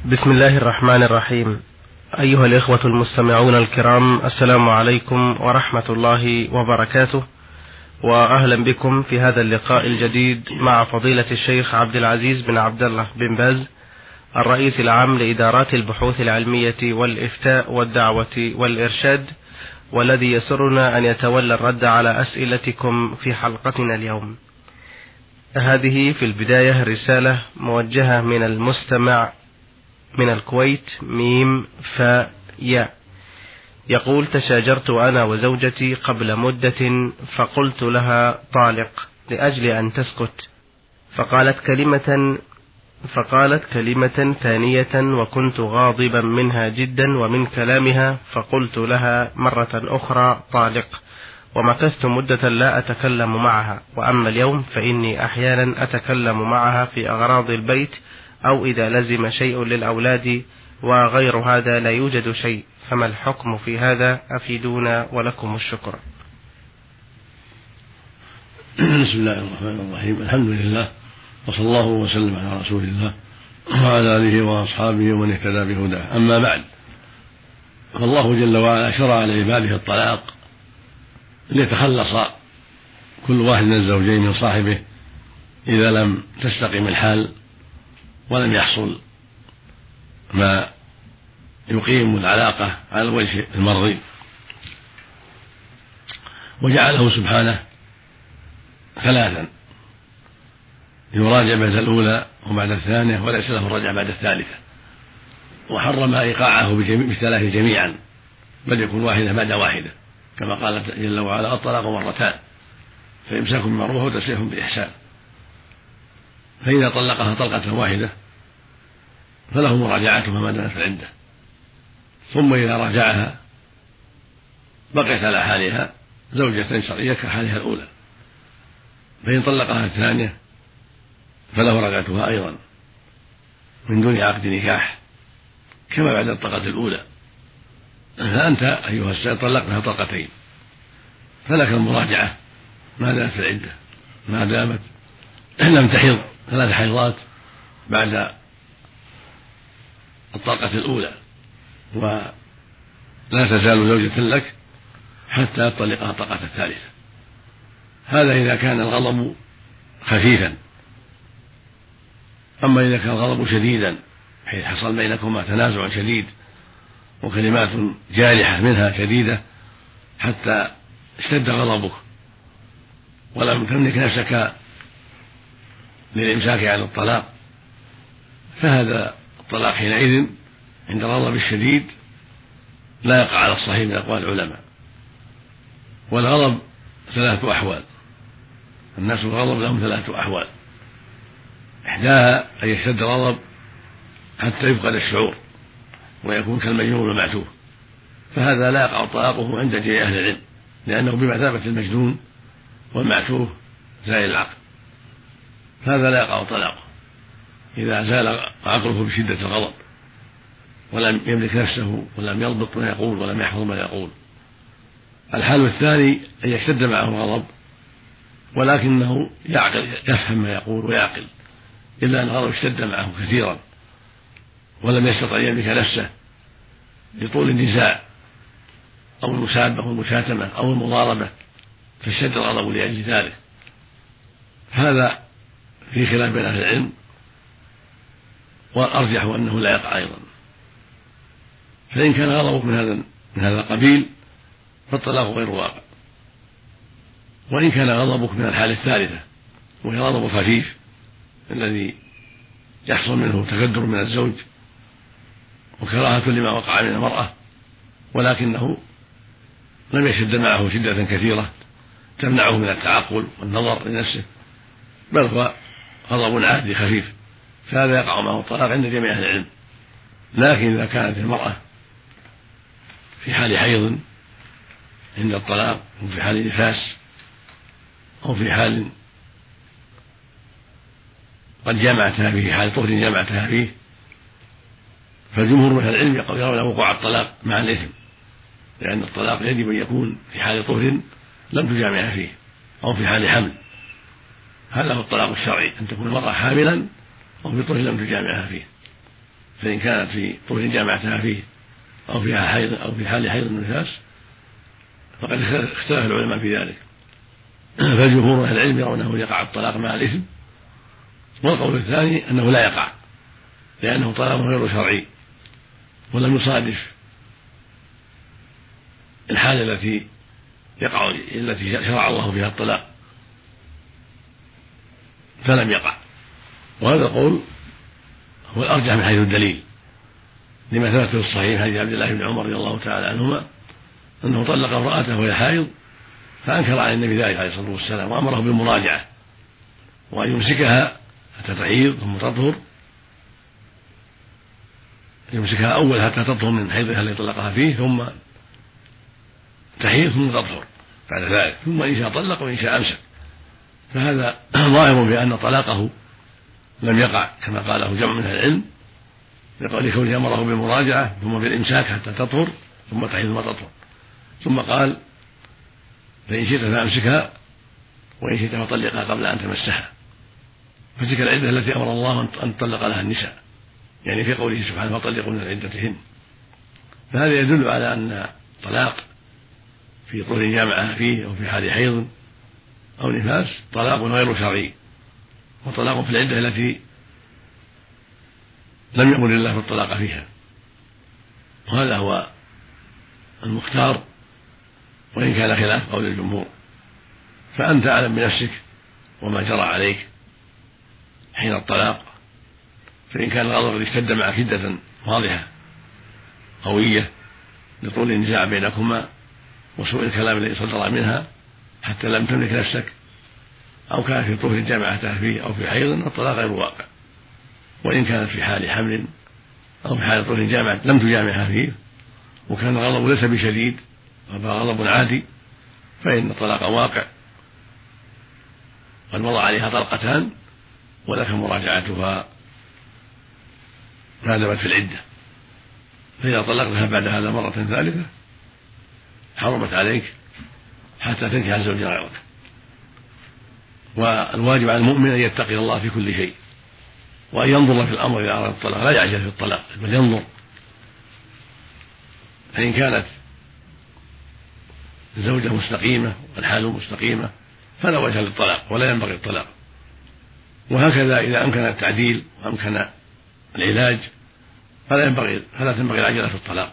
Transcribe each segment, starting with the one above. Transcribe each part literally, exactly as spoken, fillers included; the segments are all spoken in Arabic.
بسم الله الرحمن الرحيم. أيها الإخوة المستمعون الكرام، السلام عليكم ورحمة الله وبركاته، وأهلا بكم في هذا اللقاء الجديد مع فضيلة الشيخ عبد العزيز بن عبد الله بن باز، الرئيس العام لإدارات البحوث العلمية والإفتاء والدعوة والإرشاد، والذي يسرنا أن يتولى الرد على أسئلتكم في حلقتنا اليوم. هذه في البداية رسالة موجهة من المستمع من الكويت، ميم فا ياء، يقول: تشاجرت أنا وزوجتي قبل مدة، فقلت لها طالق لأجل أن تسكت، فقالت كلمة فقالت كلمة ثانية، وكنت غاضبا منها جدا ومن كلامها، فقلت لها مرة أخرى طالق، ومكثت مدة لا أتكلم معها. وأما اليوم فإني أحيانا أتكلم معها في أغراض البيت أو إذا لزم شيء للأولاد، وغير هذا لا يوجد شيء، فما الحكم في هذا؟ أفيدونا ولكم الشكر. بسم الله الرحمن الرحيم. الحمد لله، وصلى الله وسلم على رسول الله وعلى آله وأصحابه ومن اهتدى بهداه. أما بعد، فالله جل وعلا شرع لعباده الطلاق ليتخلص كل واحد من الزوجين من صاحبه إذا لم تستقم الحال ولم يحصل ما يقيم العلاقة على الوجه المرضي، وجعله سبحانه ثلاثا: يراجع بعد الأولى وبعد الثانية، وليس له الرجع بعد الثالثة، وحرم إيقاعه بالثلاث جميعا، بل يكون واحدة بعد واحدة، كما قال جل وعلا: الطلاق مرتان، فإمساك بمعروف وتسريح بإحسان. فإذا طلقها طلقة واحدة فله مراجعتها ما دامت في العدة، ثم إذا راجعها بقيت على حالها زوجة شرعية كحالها الأولى. فإن طلقها الثانية فله رجعتها أيضا من دون عقد نكاح، كما بعد الطلقة الأولى. فأنت أيها السيد طلقتها طلقتين، فلك المراجعة ما دامت في العدة، ما دامت لم تحض ثلاث حيضات بعد الطلقة الأولى، ولا تزال زوجة لك حتى تطلقها الطلقة الثالثة. هذا إذا كان الغضب خفيفا. أما إذا كان الغضب شديدا حيث حصل بينكما تنازع شديد وكلمات جارحة منها شديدة حتى اشتد غضبك ولم تملك نفسك للإمساك عن الطلاق، فهذا الطلاق حينئذ عند الغضب الشديد لا يقع على الصحيح من أقوال العلماء. والغضب ثلاثة أحوال، الناس الغضب لهم ثلاثة أحوال: إحداها أن يشتد الغضب حتى يفقد الشعور ويكون كالمجنون والمعتوه، فهذا لا يقع طلاقه عند جميع أهل العلم، لأنه بمثابة المجنون والمعتوه زائل العقل، فهذا لا يقع طلاقه إذا زال عقله بشدة الغضب ولم يملك نفسه ولم يضبط ما يقول ولم يحفظ ما يقول. الحال الثاني أن يشتد معه الغضب ولكنه يعقل، يفهم ما يقول ويعقل، إلا أن الغضب اشتد معه كثيرا ولم يستطع أن يملك نفسه لطول النزاع أو المسابة أو المشاتمة أو المضاربة، فاشتد الغضب لأجل ذلك. هذا في خلاف بين أهل العلم، والأرجح أنه لا يقع أيضا. فإن كان غضبك من هذا من هذا القبيل فالطلاق غير واقع. وإن كان غضبك من الحالة الثالثة وهي غضب خفيف الذي يحصل منه تكدر من الزوج وكراهة لما وقع من المرأة، ولكنه لم يشد معه شدة كثيرة تمنعه من التعقل والنظر لنفسه، بل هو غضب عادي خفيف، فهذا يقع معه الطلاق عند جميع أهل العلم. لكن إذا كانت المرأة في حال حيض عند الطلاق، أو في حال نفاس، أو في حال قد جمعتها فيه، حال طهر جمعتها فيه، فالجمهور من أهل العلم يرون وقوع الطلاق مع الإثم، لأن الطلاق يجب أن يكون في حال طهر لم تجامعها فيه أو في حال حمل. هذا هو الطلاق الشرعي، أن تكون المرأة حاملا أو في طهر لم تجامعها فيه. فإن كانت في طهر جامعتها فيه أو فيها حيض أو في حال حيض النفاس فقد اختلف العلماء في ذلك، فجمهور أهل العلم يرون أنه يقع الطلاق مع الإثم، والقول الثاني أنه لا يقع لأنه طلاق غير شرعي ولم يصادف الحالة التي يقع التي شرع الله فيها الطلاق فلم يقع. وهذا القول هو الأرجح من حيث الدليل لما ثبت في الصحيح حديث عبد الله بن عمر رضي الله تعالى عنهما أنه طلق امرأته وهي حائض فأنكر على النبي ذلك عليه الصلاة والسلام وأمره بالمراجعة وأن يمسكها حتى تحيض ثم تطهر، يمسكها أول حتى تطهر من حيضها الذي طلقها فيه ثم تحيض ثم تطهر بعد ذلك، ثم إن شاء طلق وإن شاء أمسك. فهذا ظاهر بأن طلاقه لم يقع كما قاله جمع من العلم لقول كونه أمره بالمراجعة ثم بالإمساك حتى تطهر ثم تحيض ثم تطهر، ثم قال فإن شئت فأمسكها وإن شئت فطلقها قبل أن تمسها، فتلك العدة التي أمر الله أن تطلق لها النساء، يعني في قوله سبحانه فطلقوا من عدتهن. فهذا يدل على أن طلاق في طهر جامعة فيه أو في حال حيض أو نفاس طلاق غير شرعي، وطلاق في العدة التي لم يأمر الله بالطلاق فيها، وهذا هو المختار وإن كان خلاف قول الجمهور. فأنت أعلم بنفسك وما جرى عليك حين الطلاق، فإن كان الغضب قد اشتد معك شدة واضحة قوية لطول النزاع بينكما وسوء الكلام الذي صدر منها حتى لم تملك نفسك، أو كان في طهر جامعتها فيه أو في حيض، الطلاق غير واقع. وإن كانت في حال حمل أو في حال طهر جامعة لم تجامعها فيه وكان الغضب ليس بشديد غضب عادي فإن الطلاق واقع، قد مضى عليها طلقتان ولك مراجعتها ما دامت في العدة. فإذا طلقتها بعد هذا مرة ثالثة حرمت عليك حتى تنكح الزوج غيرك. والواجب على المؤمن أن يتقي الله في كل شيء وأن ينظر في الأمر إذا أراد الطلاق، لا يعجل في الطلاق بل ينظر، فإن كانت الزوجة مستقيمة والحال مستقيمة فلا وجه للطلاق ولا ينبغي الطلاق. وهكذا إذا أمكن التعديل وأمكن العلاج فلا ينبغي فلا تنبغي العجلة في الطلاق.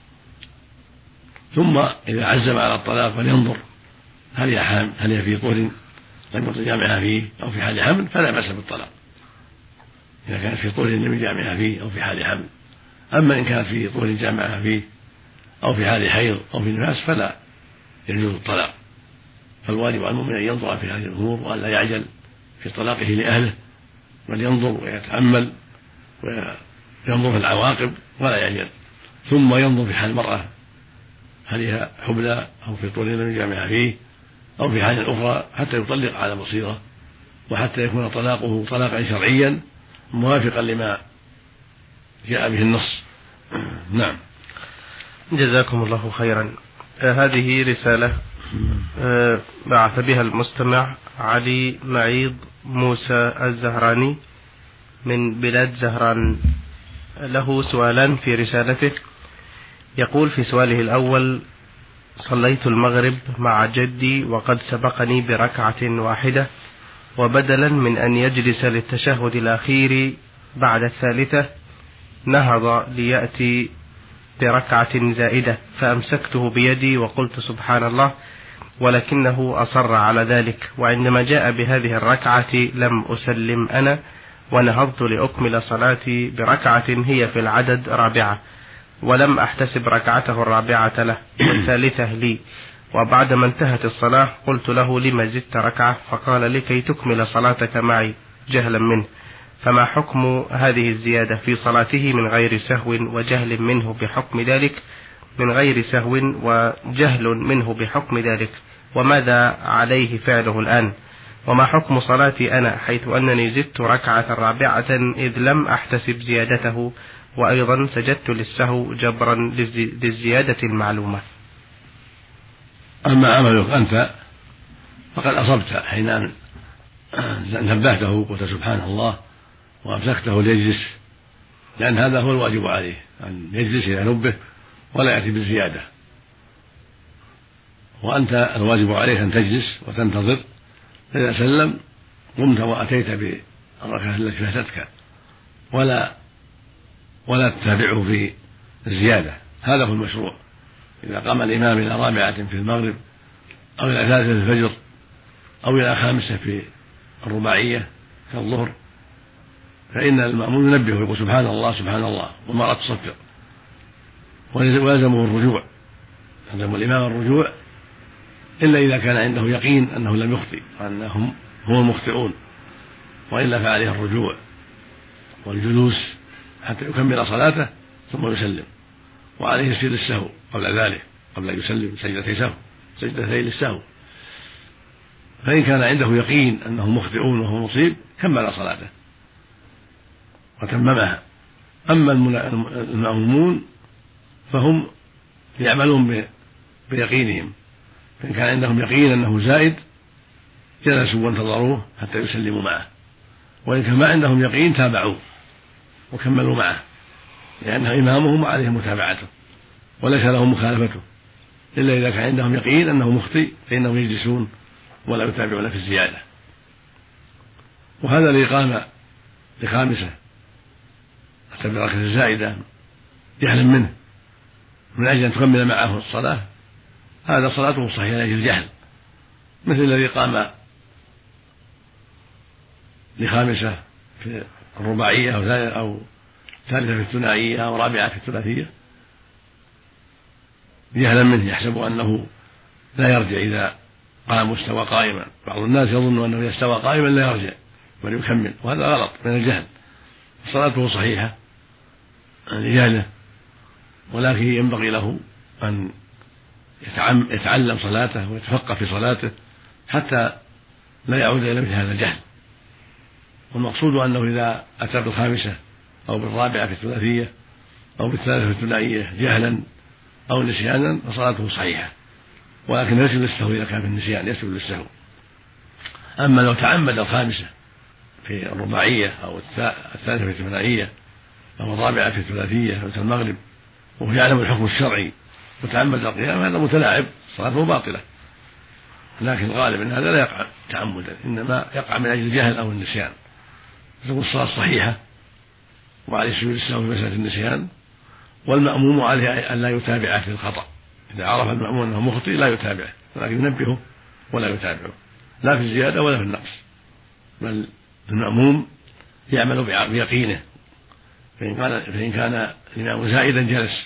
ثم إذا عزم على الطلاق فلينظر هل هي حامل هل هي في طهر لم يطل جامعها فيه أو في حال حمل فلا بأس بالطلاق إذا كانت في طهر لم يجامعها فيه أو في حال حمل. أما إن كانت في طهر جامعها فيه أو في حال حيض أو في نفاس فلا يجوز الطلاق. فالواجب على المؤمن أن ينظر في هذه الأمور وأن لا يعجل في طلاقه لأهله، بل ينظر ويتأمل وينظر في العواقب ولا يعجل. ثم ينظر في حال المرأة هل هي حبلى أو في طهر لم يجامعها فيه أو في حال أخرى حتى يطلق على بصيرة وحتى يكون طلاقه طلاقا شرعيا موافقا لما جاء به النص. نعم. جزاكم الله خيرا. آه هذه رسالة آه بعث بها المستمع علي معيض موسى الزهراني من بلاد زهران. له سؤالان في رسالته. يقول في سؤاله الأول: صليت المغرب مع جدي وقد سبقني بركعة واحدة، وبدلا من أن يجلس للتشهد الأخير بعد الثالثة نهض ليأتي بركعة زائدة، فأمسكته بيدي وقلت سبحان الله، ولكنه أصر على ذلك، وعندما جاء بهذه الركعة لم أسلم أنا ونهضت لأكمل صلاتي بركعة هي في العدد رابعة، ولم أحتسب ركعته الرابعة له والثالثة لي. وبعدما انتهت الصلاة قلت له: لما زدت ركعة؟ فقال: لكي تكمل صلاتك معي، جهلا منه. فما حكم هذه الزيادة في صلاته من غير سهو وجهل منه بحكم ذلك من غير سهو وجهل منه بحكم ذلك وماذا عليه فعله الآن؟ وما حكم صلاتي أنا حيث أنني زدت ركعة رابعة إذ لم أحتسب زيادته، وأيضا سجدت للسهو جبرا للزيادة المعلومة؟ أما عملك أنت فقد أصبت حين نبهته وقلت سبحان الله وأمسكته ليجلس لأن هذا هو الواجب عليه، أن يجلس إلى نبه ولا يأتي بالزيادة. وأنت الواجب عليك أن تجلس وتنتظر، فإذا سلم قمت وأتيت بالركعة التي فاتتك، ولا ولا تتابعه في الزيادة. هذا هو المشروع. إذا قام الإمام إلى رابعة في المغرب أو إلى ثالثة في الفجر أو إلى خامسة في الرباعية كالظهر، فإن المأمون ينبه ويقول سبحان الله سبحان الله والمرأة تصفق، ويلزمه الرجوع، يلزم الإمام الرجوع إلا إذا كان عنده يقين أنه لم يخطئ وأنهم هم المخطئون، وإلا فعليه الرجوع والجلوس حتى يكمل صلاته ثم يسلم، وعليه يسير السهو قبل ذلك، قبل أن يسلم سجدتي سهو سجدتي للسهو. فإن كان عنده يقين أنهم مخطئون وهو مصيب كمل صلاته وتممها. أما المأمومون فهم يعملون بيقينهم، فإن كان عندهم يقين أنه زائد جلسوا وانتظروه حتى يسلموا معه، وإن كان ما عندهم يقين تابعوه وكملوا معه، لأنه إمامهم عليه متابعته وليس لهم مخالفته، إلا إذا كان عندهم يقين أنه مخطئ فإنهم يجلسون ولا يتابعون في الزيادة. وهذا الإقامة لخامسة حتى بالركعة الزائدة جهلا منه من أجل أن تكمل معه الصلاة، هذا صلاته صحيحة لأجل الجهل، مثل الذي قام لخامسة في الرباعية أو ثالثة في الثنائية أو رابعة في الثلاثية جهلا منه، يحسب أنه لا يرجع إذا قام مستوى قائما. بعض الناس يظن أنه يستوى قائما لا يرجع بل يكمل، وهذا غلط من الجهل. صلاته صحيحة لجهله، ولكن ينبغي له أن يتعلم صلاته ويتفقه في صلاته حتى لا يعود إلى مثل هذا الجهل. والمقصود أنه إذا أتى بالخامسة أو بالرابعة في الثلاثية أو بالثالثة في الثنائية جهلا أو نسيانا فصلاته صحيحة، ولكن يسجد للسهو إذا كان في النسيان يسجد للسهو. أما لو تعمد الخامسة في الرباعية أو الثالثة في الثنائية أو الرابعة في الثلاثية مثل المغرب وهو يعلم الحكم الشرعي وتعمد القيام، هذا متلاعب صلاته باطلة. لكن الغالب أن هذا لا يقع تعمدا، إنما يقع من أجل الجهل أو النسيان، فتكون الصلاة صحيحة وعليه سجود السهو في مسألة النسيان، والمأموم عليه أن لا يتابعه في الخطأ. إذا عرف المأموم أنه مخطئ لا يتابعه، ولكن ينبهه ولا يتابعه لا في الزيادة ولا في النقص، بل المأموم يعمل بيقينه. فإن كان فإن كان الإمام زائدا جلس،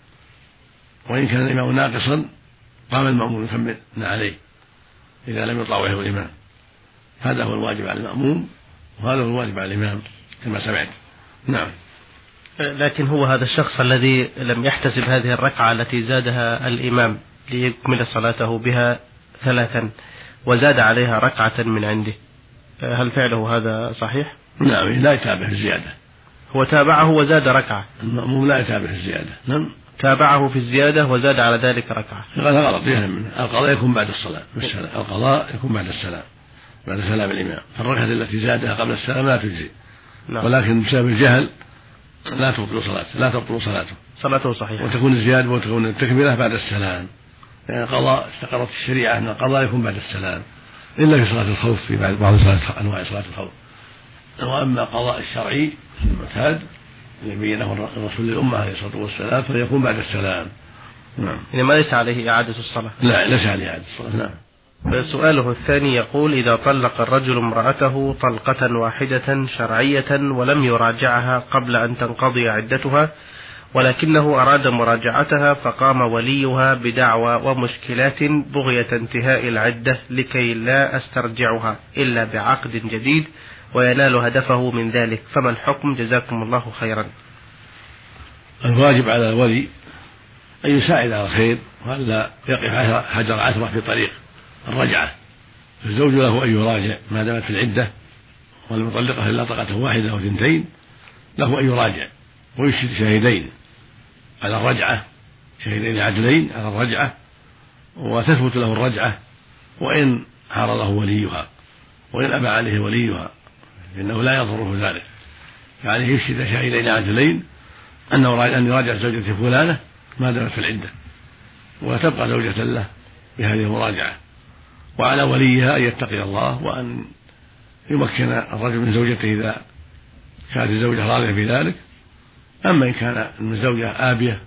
وإن كان الإمام ناقصا قام المأموم يكمل عليه إذا لم يطاوعه الإمام. هذا هو الواجب على المأموم وهذا هو الواجب على الإمام كما سمعت. نعم. لكن هو هذا الشخص الذي لم يحتسب هذه الركعة التي زادها الإمام ليكمل صلاته بها ثلاثا وزاد عليها ركعة من عنده، هل فعله هذا صحيح؟ نعم، لا يتابع في الزيادة. هو تابعه وزاد ركعة. المأموم لا يتابع في الزيادة. نعم، تابعه في الزيادة وزاد على ذلك ركعة. هذا غلط يهم منه. القضاء يكون بعد الصلاة، القضاء يكون بعد السلام، بعد سلام الإمام. فالركعة التي زادها قبل السلام لا تجزي. نعم. ولكن بسبب الجهل لا تبطل صلاته، لا تبطل صلاته صلاته صحيحة، وتكون الزيادة وتكون التكملة بعد السلام. يعني القضاء استقرت الشريعة أن القضاء يكون بعد السلام إلا في صلاة الخوف، في بعض صلاة أنواع صلاة الخوف. وأما القضاء الشرعي المعتاد الذي بينه الرسول للأمة عليه الصلاة والسلام فيكون بعد السلام. نعم. يعني ما ليس عليه إعادة الصلاة. لا، ليس عليه إعادة الصلاة. نعم. سؤاله الثاني يقول: إذا طلق الرجل امرأته طلقة واحدة شرعية ولم يراجعها قبل أن تنقضي عدتها، ولكنه أراد مراجعتها فقام وليها بدعوى ومشكلات بغية انتهاء العدة لكي لا أسترجعها إلا بعقد جديد وينال هدفه من ذلك، فما الحكم جزاكم الله خيرا؟ الواجب على الولي أن يساعد على الخير وألا يقف حجر عثرة في طريق الرجعة. فالزوج له أن يراجع ما دامت في العدة، والمطلقة إلا طلقة واحدة أو اثنتين له أن يراجع ويشهد شاهدين على الرجعة، شاهدين عدلين على الرجعة، وتثبت له الرجعة وإن عارضه وليها، وإن أبى عليه وليها فإنه لا يضره ذلك، فعليه يشهد شاهدين عادلين أنه أن يراجع زوجته فلانة ما دامت في العدة وتبقى زوجة له بهذه المراجعة. وعلى وليها أن يتقي الله وأن يمكن الرجل من زوجته إذا كانت الزوجة راضية في ذلك. أما إن كان الزوجة آبية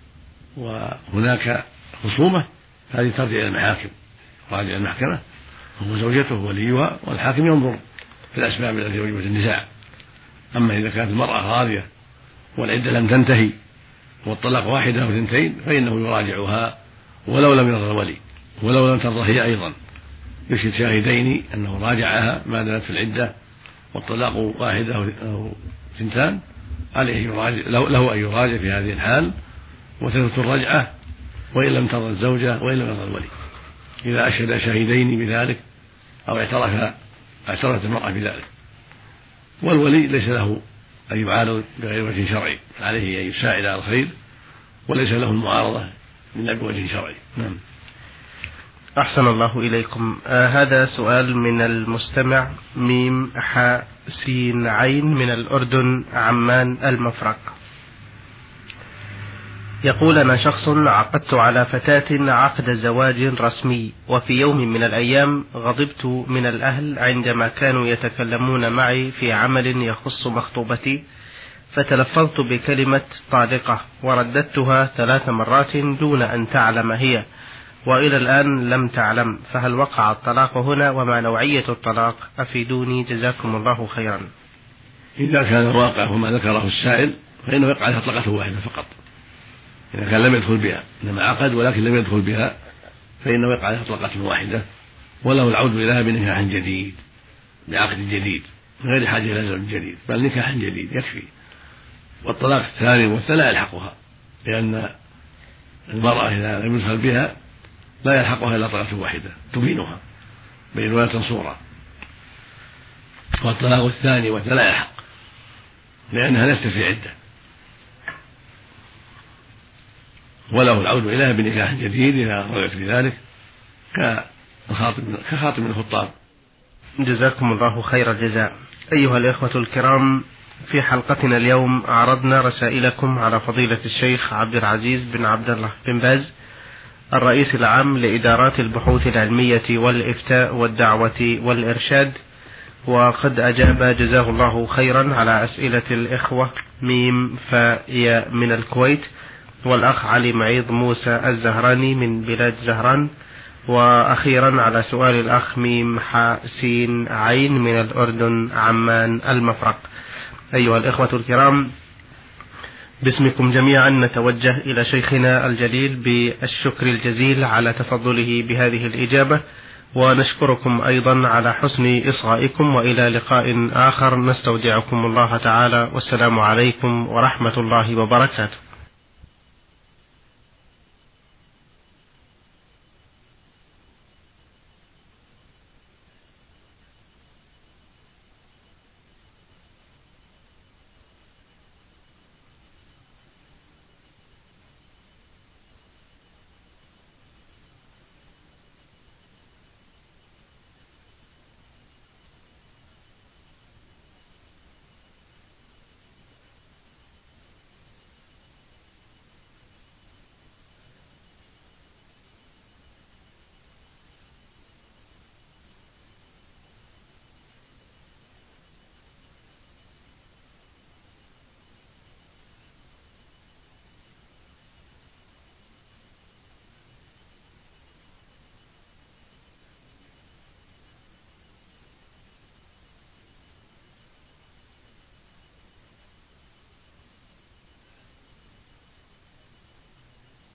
وهناك خصومة هذه ترجع إلى المحاكم، راجع المحكمة هو زوجته وليها والحاكم ينظر في الأسباب التي يوجبت النزاع. أما إذا كانت المرأة راضية والعدة لم تنتهي والطلاق واحدة أو اثنتين فإنه يراجعها ولو لم يرضى الولي ولو لم ترضى هي أيضا، يشهد شاهدين أنه راجعها ما دامت في العدة والطلاق واحدة أو اثنتان، عليه يراجع له أن يراجع في هذه الحال وتثبت الرجعة وإن لم ترضى الزوجة وإن لم يرضى الولي. إذا أشهد شاهدين بذلك أو اعترف اعترفت المرأة بذلك، والولي ليس له أن يعارض بغير وجه شرعي، عليه أن يساعد على الخير وليس له المعارضة إلا بوجه شرعي. نعم. أحسن الله إليكم. آه هذا سؤال من المستمع ميم حاء سين عين من الأردن عمان المفرق، يقول: أنا شخص عقدت على فتاة عقد زواج رسمي، وفي يوم من الأيام غضبت من الأهل عندما كانوا يتكلمون معي في عمل يخص مخطوبتي، فتلفظت بكلمة طالقة ورددتها ثلاث مرات دون أن تعلم هي، وإلى الآن لم تعلم، فهل وقع الطلاق هنا وما نوعية الطلاق؟ أفيدوني جزاكم الله خيرا. إذا كان الواقع وما ذكره السائل فإنه يقع عليها طلقة واحدة فقط، إذا كان لم يدخل بها إنما عقد ولكن لم يدخل بها فإنه يقع عليها طلقة واحدة وله العود إليها بنكاح جديد بعقد جديد من غير حاجة إلى زوج جديد، بل نكاح جديد يكفي. والطلاق الثاني والثاني لا يلحقها، لأن المرأة إذا لم يدخل بها لا يلحقها إلا طلقة واحدة تبينها بإنوانة صورة. والطلاق الثاني والثاني لا يلحق لأنها ليست في عدة، وله العود إليها بنكاح جديد إذا رغبت في ذلك كخاطب كخاطب من الخطاب. جزاكم الله خير الجزاء. أيها الإخوة الكرام، في حلقتنا اليوم عرضنا رسائلكم على فضيلة الشيخ عبد العزيز بن عبد الله بن باز الرئيس العام لإدارات البحوث العلمية والإفتاء والدعوة والإرشاد، وقد أجاب جزاه الله خيرا على أسئلة الإخوة ميم فاء من الكويت، والأخ علي معيض موسى الزهراني من بلاد زهران، وأخيرا على سؤال الأخ ميم حاء سين عين من الأردن عمان المفرق. أيها الإخوة الكرام، باسمكم جميعا نتوجه إلى شيخنا الجليل بالشكر الجزيل على تفضله بهذه الإجابة، ونشكركم أيضا على حسن إصغائكم، وإلى لقاء آخر نستودعكم الله تعالى، والسلام عليكم ورحمة الله وبركاته.